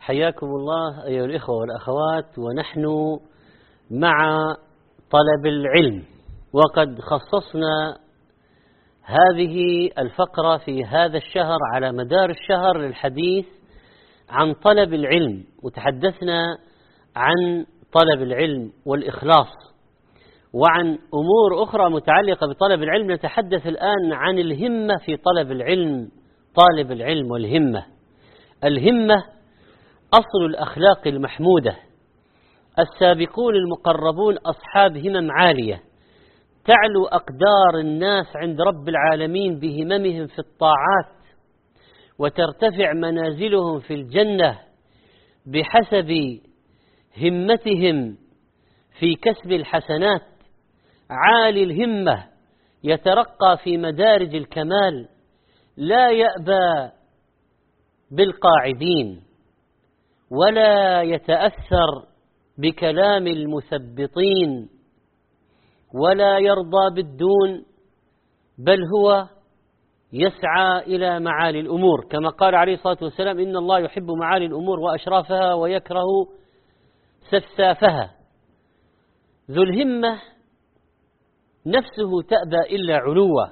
حياكم الله أيها الإخوة والأخوات، ونحن مع طلب العلم، وقد خصصنا هذه الفقرة في هذا الشهر على مدار الشهر للحديث عن طلب العلم، وتحدثنا عن طلب العلم والإخلاص وعن أمور أخرى متعلقة بطلب العلم. نتحدث الآن عن الهمة في طلب العلم، طالب العلم والهمة. الهمة أصل الأخلاق المحمودة، السابقون المقربون أصحاب همم عالية تعلو أقدار الناس عند رب العالمين بهممهم في الطاعات، وترتفع منازلهم في الجنة بحسب همتهم في كسب الحسنات. عالي الهمة يترقى في مدارج الكمال، لا يأبى بالقاعدين ولا يتأثر بكلام المثبطين ولا يرضى بالدون، بل هو يسعى إلى معالي الأمور، كما قال عليه الصلاة والسلام: إن الله يحب معالي الأمور وأشرافها ويكره سفسافها. ذو الهمة نفسه تأبى إلا علوه.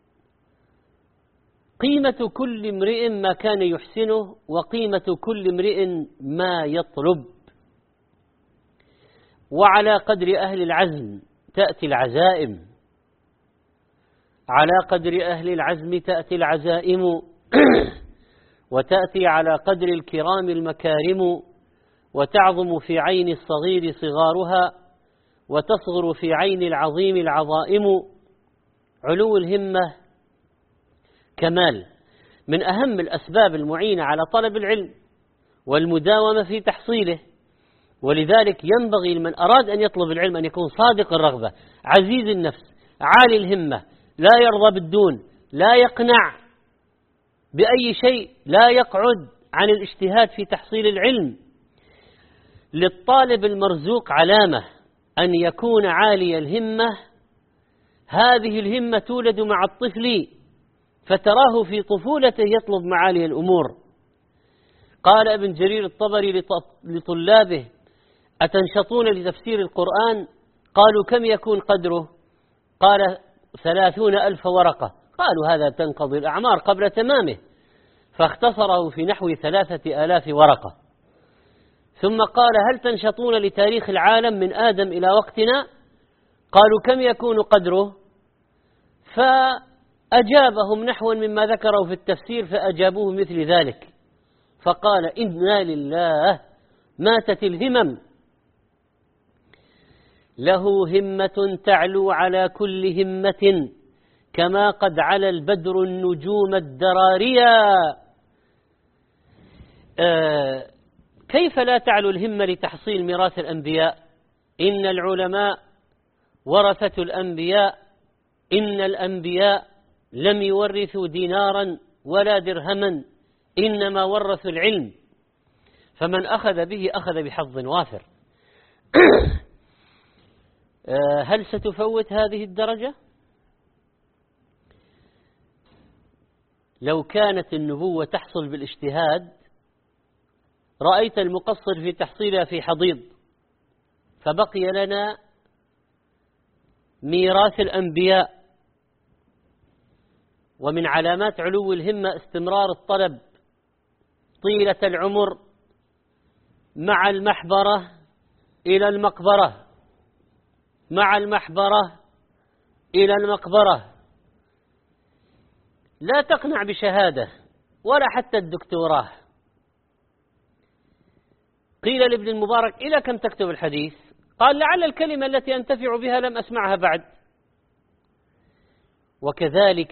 قيمة كل امرئ ما كان يحسنه، وقيمة كل امرئ ما يطلب. وعلى قدر أهل العزم تأتي العزائم، على قدر أهل العزم تأتي العزائم، وتأتي على قدر الكرام المكارم، وتعظم في عين الصغير صغارها، وتصغر في عين العظيم العظائم. علو الهمة كمال، من أهم الأسباب المعينة على طلب العلم والمداومة في تحصيله. ولذلك ينبغي لمن أراد أن يطلب العلم أن يكون صادق الرغبة، عزيز النفس، عالي الهمة، لا يرضى بالدون، لا يقنع بأي شيء، لا يقعد عن الاجتهاد في تحصيل العلم. للطالب المرزوق علامة أن يكون عالي الهمة. هذه الهمة تولد مع الطفل، فتراه في طفولته يطلب معالي الأمور. قال ابن جرير الطبري لطلابه: أتنشطون لتفسير القرآن؟ قالوا: كم يكون قدره؟ قال: 30,000 ورقة. قالوا: هذا تنقضي الأعمار قبل تمامه، فاختصره في نحو 3,000 ورقة. ثم قال: هل تنشطون لتاريخ العالم من آدم إلى وقتنا؟ قالوا: كم يكون قدره؟ فأجابهم نحو مما ذكروا في التفسير، فأجابوه مثل ذلك، فقال: إنا لله، ماتت الهمم. له همة تعلو على كل همة، كما قد علا البدر النجوم الدراريا. كيف لا تعلو الهمة لتحصيل ميراث الأنبياء؟ إن العلماء ورثة الأنبياء، إن الأنبياء لم يورثوا دينارا ولا درهما، إنما ورثوا العلم، فمن أخذ به أخذ بحظ وافر. هل ستفوت هذه الدرجة؟ لو كانت النبوة تحصل بالاجتهاد رأيت المقصر في تحصيلها في حضيض، فبقي لنا ميراث الأنبياء. ومن علامات علو الهمة استمرار الطلب طيلة العمر، مع المحبرة إلى المقبرة، مع المحبرة إلى المقبرة. لا تقنع بشهادة ولا حتى الدكتوراه. قيل لابن المبارك: إلى كم تكتب الحديث؟ قال: لعل الكلمة التي أنتفع بها لم أسمعها بعد. وكذلك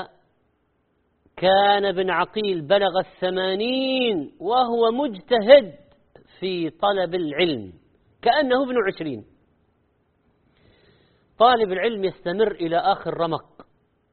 كان ابن عقيل بلغ 80 وهو مجتهد في طلب العلم كأنه ابن 20. طالب العلم يستمر إلى آخر رمق.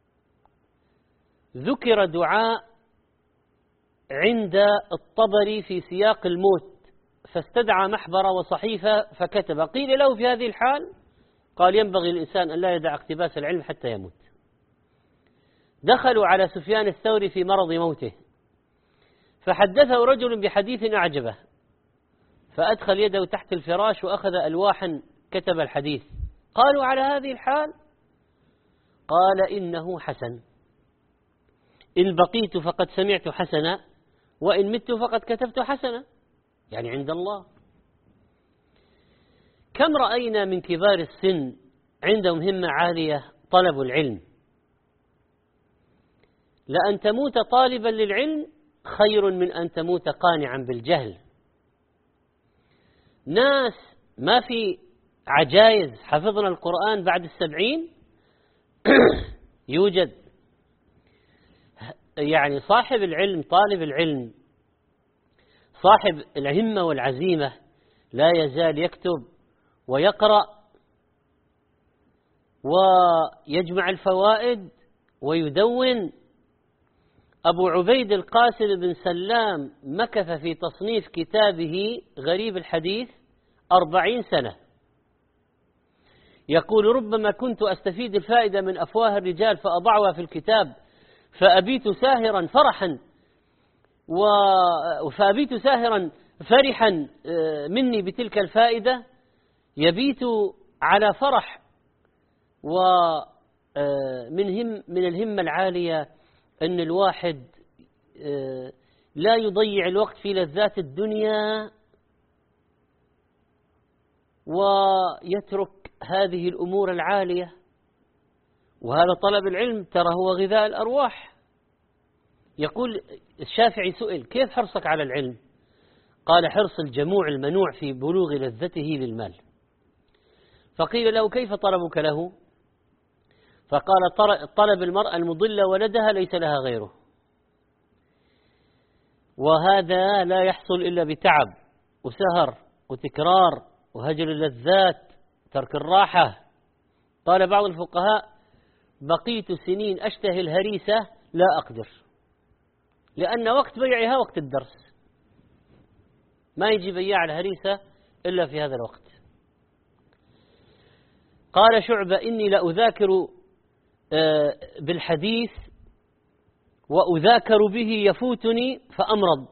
ذكر دعاء عند الطبري في سياق الموت، فاستدعى محبرة وصحيفة فكتب. قيل له في هذه الحال، قال: ينبغي الإنسان أن لا يدع اقتباس العلم حتى يموت. دخلوا على سفيان الثوري في مرض موته، فحدثه رجل بحديث أعجبه، فأدخل يده تحت الفراش وأخذ ألواحا كتب الحديث. قالوا على هذه الحال؟ قال إنه حسن، إن بقيت فقد سمعت حسنا، وإن مت فقد كتبت حسنا، يعني عند الله. كم رأينا من كبار السن عندهم همة عالية طلبوا العلم. لأن تموت طالبا للعلم خير من أن تموت قانعا بالجهل. ناس ما في عجائز حفظنا القرآن بعد 70 يوجد. يعني صاحب العلم طالب العلم صاحب الهمة والعزيمة لا يزال يكتب ويقرأ ويجمع الفوائد ويدون. أبو عبيد القاسم بن سلام مكث في تصنيف كتابه غريب الحديث 40 سنة. يقول ربما كنت أستفيد الفائدة من أفواه الرجال فأضعها في الكتاب فأبيت ساهرا فرحا مني بتلك الفائدة، يبيت على فرح. ومن الهمة العالية أن الواحد لا يضيع الوقت في لذات الدنيا ويترك هذه الأمور العالية. وهذا طلب العلم ترى هو غذاء الأرواح. يقول الشافعي سئل كيف حرصك على العلم؟ قال حرص الجموع المنوع في بلوغ لذته للمال. فقيل له كيف طلبك له؟ فقال طلب المرأة المضلة ولدها ليس لها غيره، وهذا لا يحصل إلا بتعب وسهر وتكرار وهجر اللذات ترك الراحة. قال بعض الفقهاء بقيت سنين أشتهي الهريسة لا أقدر، لأن وقت بيعها وقت الدرس، ما يجي بياع الهريسة إلا في هذا الوقت. قال شعبة إني لأذاكر بالحديث وأذاكر به يفوتني فأمرض.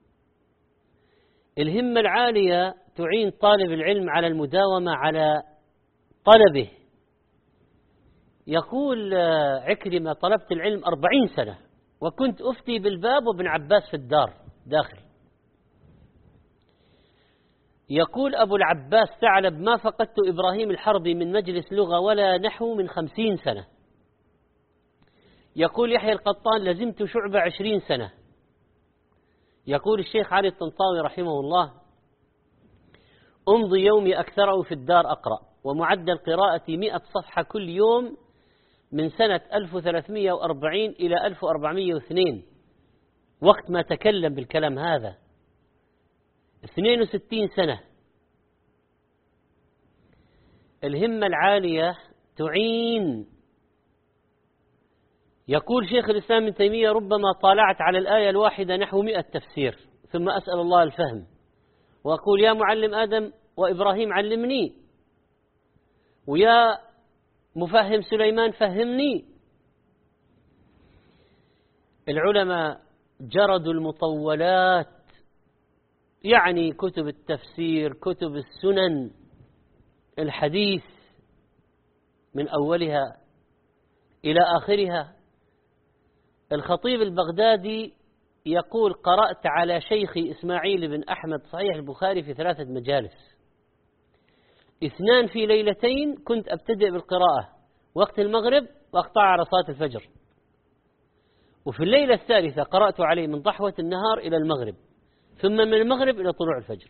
الهمة العالية تعين طالب العلم على المداومة على طلبه. يقول عكرمة طلبت العلم 40 سنة وكنت أفتي بالباب وابن عباس في الدار داخل. يقول أبو العباس ثعلب ما فقدت إبراهيم الحربي من مجلس لغة ولا نحو من 50 سنة. يقول يحيى القطان لزمت شعبة 20 سنة. يقول الشيخ علي الطنطاوي رحمه الله أمضي يومي أكثره في الدار أقرأ، ومعدل قراءتي 100 صفحة كل يوم من سنة 1340 إلى 1402 وقت ما تكلم بالكلام هذا 62 سنة. الهمة العالية تعين. يقول شيخ الإسلام ابن تيمية ربما طالعت على الآية الواحدة نحو 100 تفسير ثم أسأل الله الفهم وأقول يا معلم آدم وإبراهيم علمني، ويا مفهم سليمان فهمني. العلماء جردوا المطولات، يعني كتب التفسير، كتب السنن، الحديث من أولها إلى آخرها. الخطيب البغدادي يقول قرأت على شيخي إسماعيل بن أحمد صحيح البخاري في 3 مجالس، 2 في ليلتين كنت أبتدئ بالقراءة وقت المغرب وأقطع على صلاة الفجر، وفي الليلة الثالثة قرأت عليه من ضحوة النهار إلى المغرب، ثم من المغرب إلى طلوع الفجر.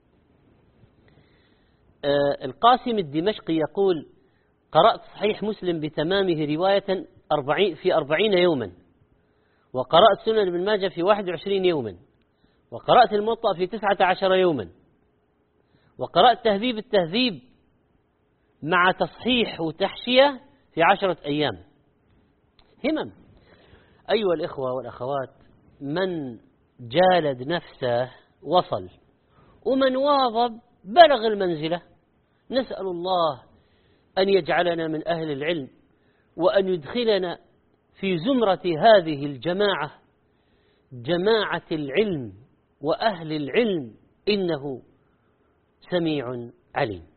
القاسم الدمشقي يقول قرأت صحيح مسلم بتمامه رواية في 40 يوما، وقرأت سنن ابن ماجه في 21 يوما، وقرأت الموطأ في 19 يوما، وقرأت تهذيب التهذيب مع تصحيح وتحشية في 10 أيام. همم. أيها الإخوة والأخوات، من جالد نفسه وصل، ومن واظب بلغ المنزلة. نسأل الله أن يجعلنا من أهل العلم، وأن يدخلنا في زمرة هذه الجماعة، جماعة العلم وأهل العلم، إنه سميع عليم.